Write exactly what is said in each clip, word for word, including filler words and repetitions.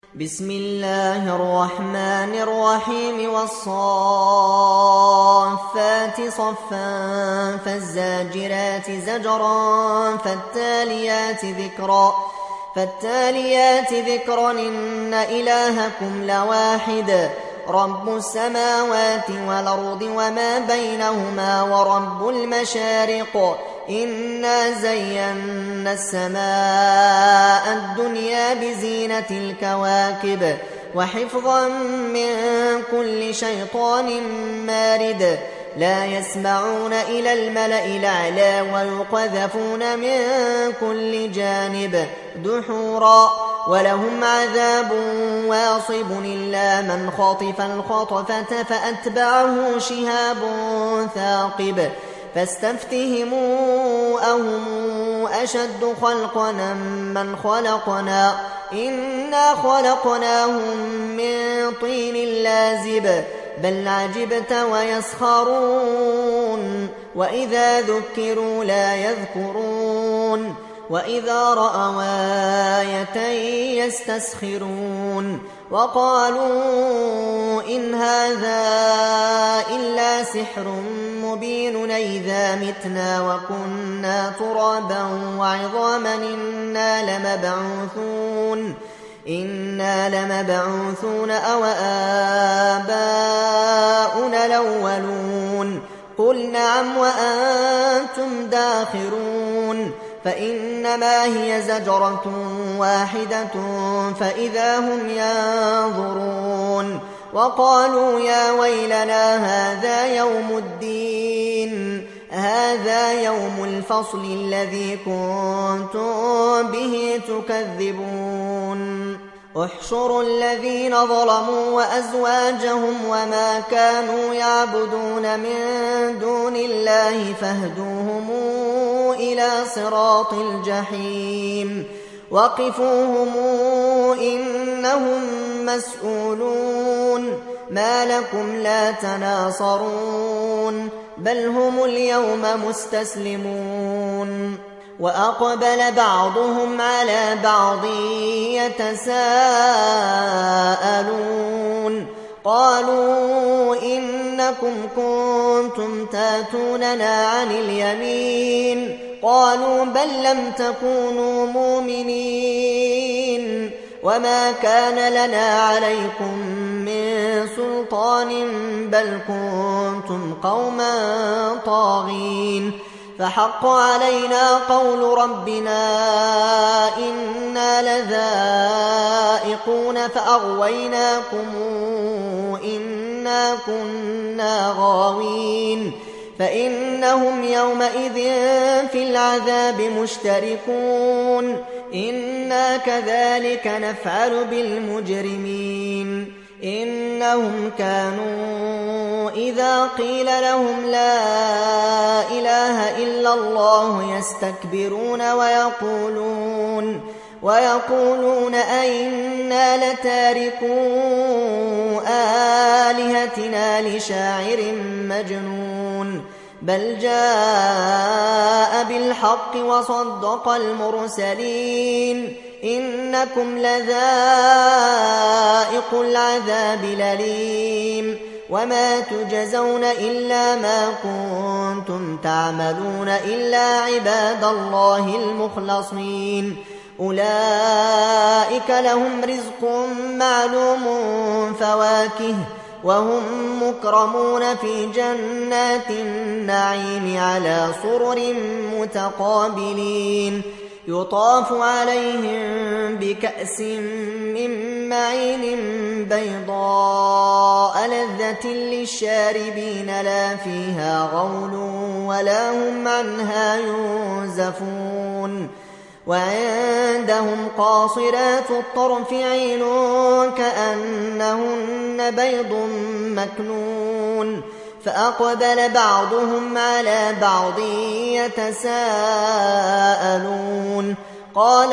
بسم الله الرحمن الرحيم والصافات صفا فالزاجرات زجرا فالتاليات ذكرا فالتاليات ذكرا إن إلهكم لواحد رب السماوات والأرض وما بينهما ورب المشارق إنا زينا السماء الدنيا بزينة الكواكب وحفظا من كل شيطان مارد لا يسمعون إلى الملأ الأعلى ويقذفون من كل جانب دحورا ولهم عذاب واصب إلا من خطف الخطفة فأتبعه شهاب ثاقب فاستفتهموا أهم أشد خلقنا من خلقنا إنا خلقناهم من طين لازب بل عجبت ويسخرون وإذا ذكروا لا يذكرون وإذا رأوا آية يستسخرون وقالوا إن هذا إلا سحر مبين إذا متنا وكنا ترابا وعظاما إنا لمبعوثون إنا لمبعوثون أو آباؤنا الأولون قل نعم وأنتم داخرون فإنما هي زجرة واحدة فإذا هم ينظرون وقالوا يا ويلنا هذا يوم الدين هذا يوم الفصل الذي كنتم به تكذبون احشروا الذين ظلموا وأزواجهم وما كانوا يعبدون من دون الله فاهدوهم إلى صراط الجحيم وقفوهم إنهم مسؤولون ما لكم لا تناصرون بل هم اليوم مستسلمون وأقبل بعضهم على بعض يتساءلون قالوا إنكم كنتم تاتوننا عن اليمين قالوا بل لم تكونوا مؤمنين وما كان لنا عليكم من سلطان بل كنتم قوما طاغين فحق علينا قول ربنا إنا لذائقون فأغويناكم إنا كنا غاوين فإنهم يومئذ في العذاب مشتركون إنا كذلك نفعل بالمجرمين إنهم كانوا إذا قيل لهم لا إله إلا الله يستكبرون ويقولون ويقولون أئنا لتاركو آلهتنا لشاعر مجنون بل جاء بالحق وصدق المرسلين إنكم لذائق العذاب الأليم وما تجزون إلا ما كنتم تعملون إلا عباد الله المخلصين أولئك لهم رزق معلوم فواكه وهم مكرمون في جنات النعيم على سرر متقابلين يطاف عليهم بكأس من معين بيضاء لذة للشاربين لا فيها غول ولا هم عنها ينزفون وعندهم قاصرات الطرف عين كأنهن بيض مكنون فأقبل بعضهم على بعض يتساءلون قال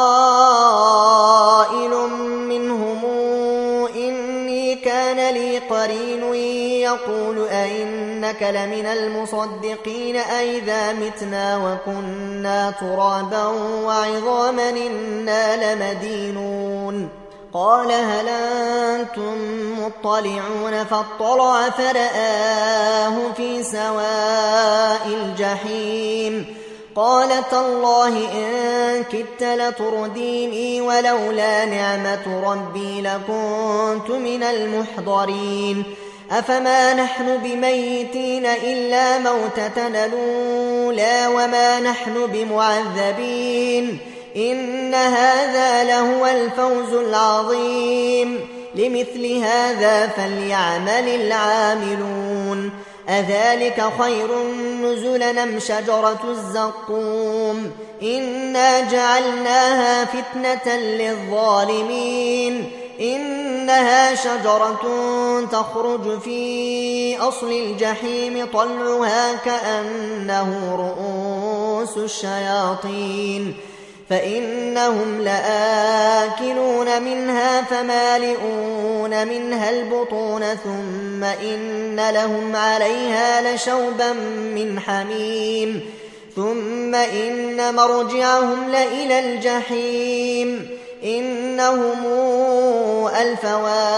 قائل منهم إني كان لي قرين يقول أئنك لمن المصدقين أئذا متنا وكنا ترابا وعظاما إنا لمدينون قال هل أنتم مطلعون فاطلع فرآه في سواء الجحيم قال تالله إن كدت لترديني ولولا نعمة ربي لكنت من المحضرين أفما نحن بميتين إلا موتتنا الأولى وما نحن بمعذبين إن هذا لهو الفوز العظيم لمثل هذا فليعمل العاملون أذلك خير نزلا أم شجرة الزقوم إنا جعلناها فتنة للظالمين إنها شجرة تخرج في أصل الجحيم طلعها كأنه رؤوس الشياطين فإنهم لآكلون منها فمالئون منها البطون ثم إن لهم عليها لشوبا من حميم ثم إن مرجعهم لإلى الجحيم إنهم ألفوا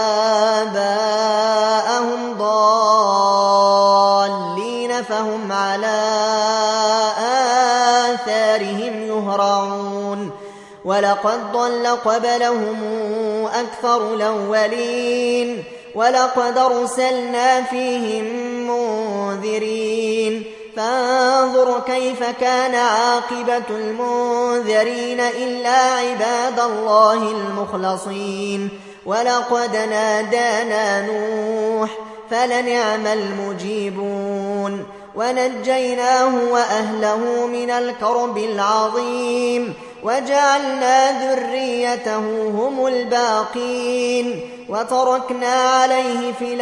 آباءهم ضالين فهم على آثارهم يهرعون ولقد ضل قبلهم أكثر الأولين ولقد أرسلنا فيهم منذرين فانظر كيف كان عاقبة المنذرين إلا عباد الله المخلصين ولقد نادانا نوح فلنعم المجيبون ونجيناه وأهله من الكرب العظيم وجعلنا ذريته هم الباقين وتركنا عليه في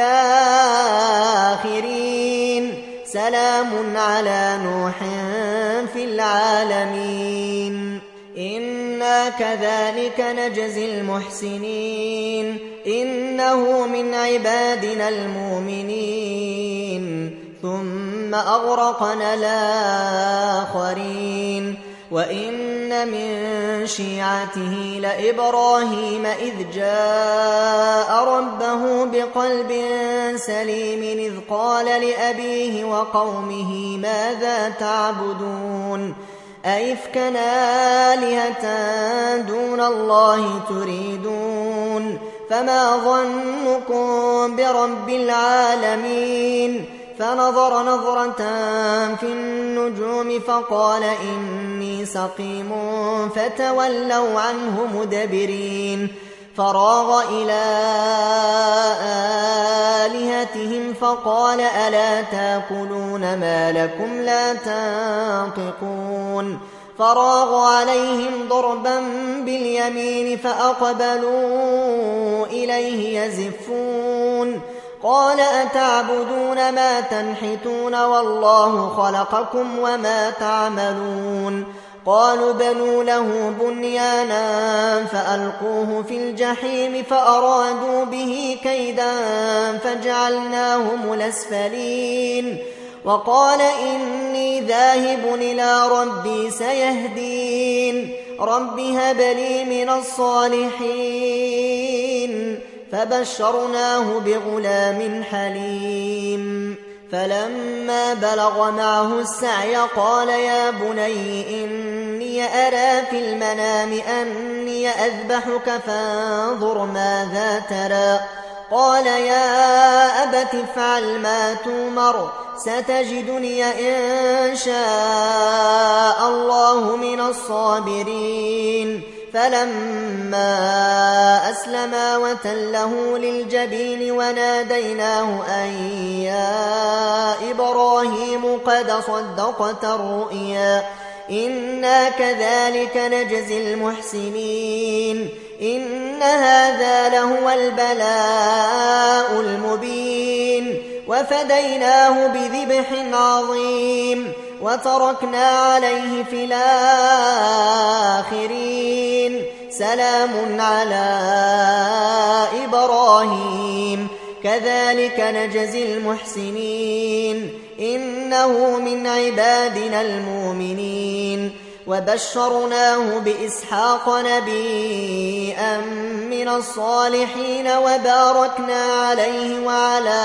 الآخرين سلام على نوح في العالمين إنا كذلك نجزي المحسنين إنه من عبادنا المؤمنين ثم أغرقنا الآخرين وإن من شيعته لإبراهيم إذ جاء ربه بقلب سليم إذ قال لأبيه وقومه ماذا تعبدون أئفكا آلهة دون الله تريدون فما ظنكم برب العالمين فنظر نظرة في النجوم فقال إني سقيم فتولوا عنه مدبرين فراغ إلى آلهتهم فقال ألا تأكلون ما لكم لا تنطقون فراغ عليهم ضربا باليمين فأقبلوا إليه يزفون قال أتعبدون ما تنحتون والله خلقكم وما تعملون قالوا بنوا له بنيانا فألقوه في الجحيم فأرادوا به كيدا فجعلناهم الأسفلين وقال إني ذاهب إلى ربي سيهدين رب هب لي من الصالحين فبشرناه بغلام حليم فلما بلغ معه السعي قال يا بني إني أرى في المنام أني أذبحك فانظر ماذا ترى قال يا أبت افعل ما تؤمر ستجدني إن شاء الله من الصابرين فلما أسلما وتله للجبين وناديناه أن يا إبراهيم قد صدقت الرؤيا إنا كذلك نجزي المحسنين إن هذا لهو البلاء المبين وفديناه بذبح عظيم وتركنا عليه في الآخرين سلام على إبراهيم كذلك نجزي المحسنين إنه من عبادنا المؤمنين وبشرناه بإسحاق نبيا من من الصالحين وباركنا عليه وعلى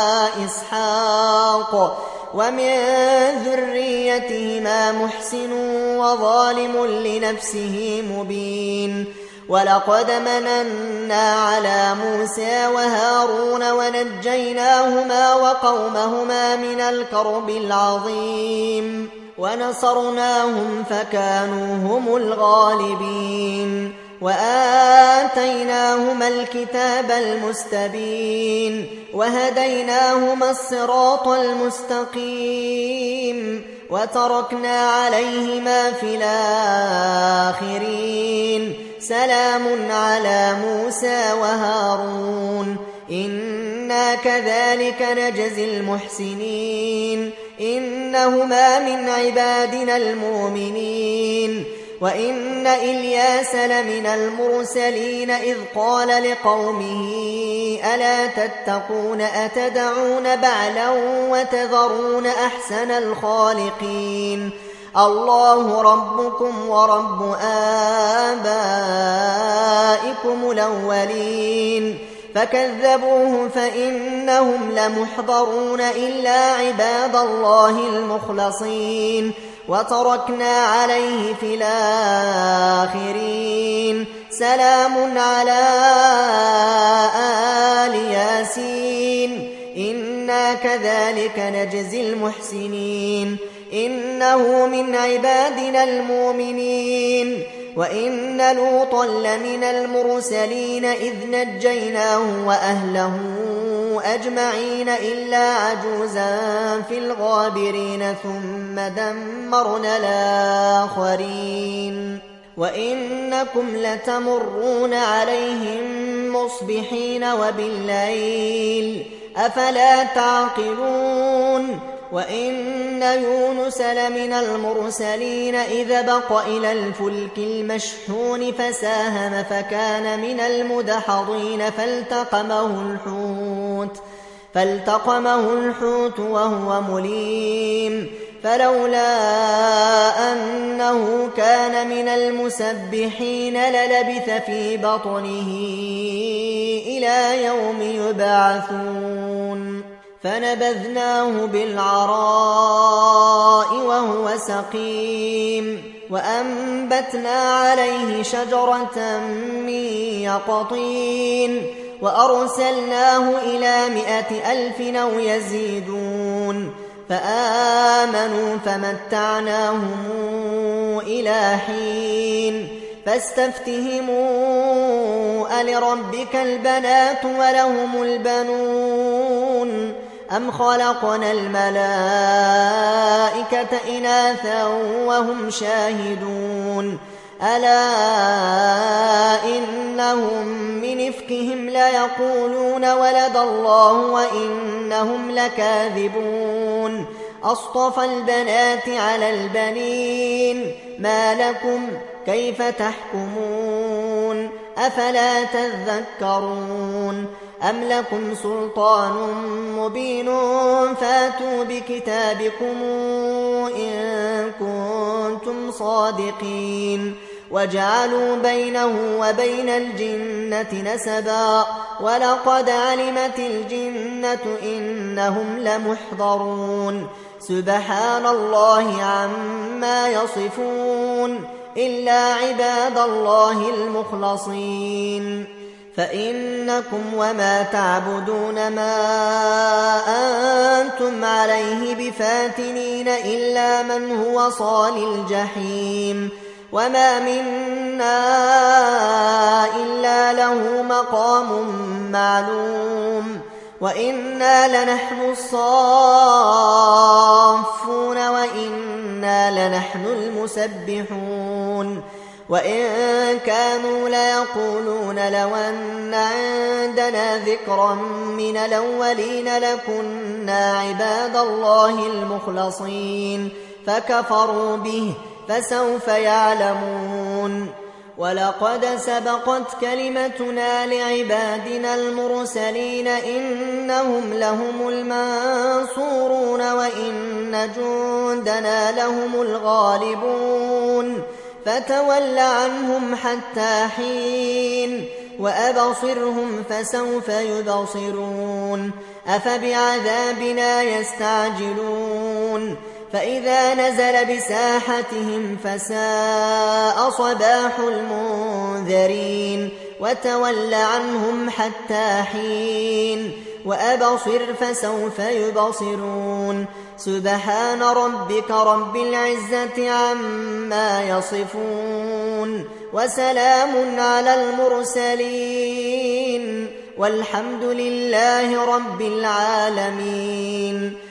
إسحاق ومن ذريتهما محسن وظالم لنفسه مبين ولقد مننا على موسى وهارون ونجيناهما وقومهما من الكرب العظيم ونصرناهم فكانوا هم الغالبين وآتيناهما الكتاب المستبين وهديناهما الصراط المستقيم وتركنا عليهما في الآخرين سلام على موسى وهارون إنا كذلك نجزي المحسنين إنهما من عبادنا المؤمنين وإن إلياس لمن المرسلين إذ قال لقومه ألا تتقون أتدعون بعلا وتذرون أحسن الخالقين الله ربكم ورب آبائكم الأولين فكذبوه فإنهم لمحضرون إلا عباد الله المخلصين وتركنا عليه في الآخرين سلام على آل ياسين إنا كذلك نجزي المحسنين إنه من عبادنا المؤمنين وإن لوطا لمن المرسلين إذ نجيناه وأهله أجمعين إلا عجوزا في الغابرين ثم دمرنا الآخرين وإنكم لتمرون عليهم مصبحين وبالليل أفلا تعقلون وإن يونس لمن المرسلين إذ بق إلى الفلك المشحون فساهم فكان من المدحضين فالتقمه الحوت فالتقمه الحوت وهو مليم فلولا أنه كان من المسبحين للبث في بطنه إلى يوم يبعثون فنبذناه بالعراء وهو سقيم وأنبتنا عليه شجرة من يقطين وأرسلناه إلى مائة ألف أو يزيدون فآمنوا فمتعناهم إلى حين فاستفتهموا ألربك البنات ولهم البنون أم خلقنا الملائكة إناثا وهم شاهدون ألا إنهم من إفكهم ليقولون ولد الله وإنهم لكاذبون أصطفى البنات على البنين ما لكم كيف تحكمون أفلا تذكرون أم لكم سلطان مبين فاتوا بكتابكم إن كنتم صادقين وجعلوا بينه وبين الجنة نسبا ولقد علمت الجنة إنهم لمحضرون سبحان الله عما يصفون إلا عباد الله المخلصين فإنكم وما تعبدون ما أنتم عليه بفاتنين إلا من هو صال الجحيم وما منا إلا له مقام معلوم وإنا لنحن الصافون وإنا لنحن المسبحون وإن كانوا ليقولون لو أن عندنا ذكرا من الأولين لكنا عباد الله المخلصين فكفروا به فسوف يعلمون ولقد سبقت كلمتنا لعبادنا المرسلين إنهم لهم المنصورون وإن جندنا لهم الغالبون فتول عنهم حتى حين وأبصرهم فسوف يبصرون أفبعذابنا يستعجلون فإذا نزل بساحتهم فساء صباح المنذرين وتول عنهم حتى حين وأبصر فسوف يبصرون سبحان ربك رب العزة عما يصفون وسلام على المرسلين والحمد لله رب العالمين.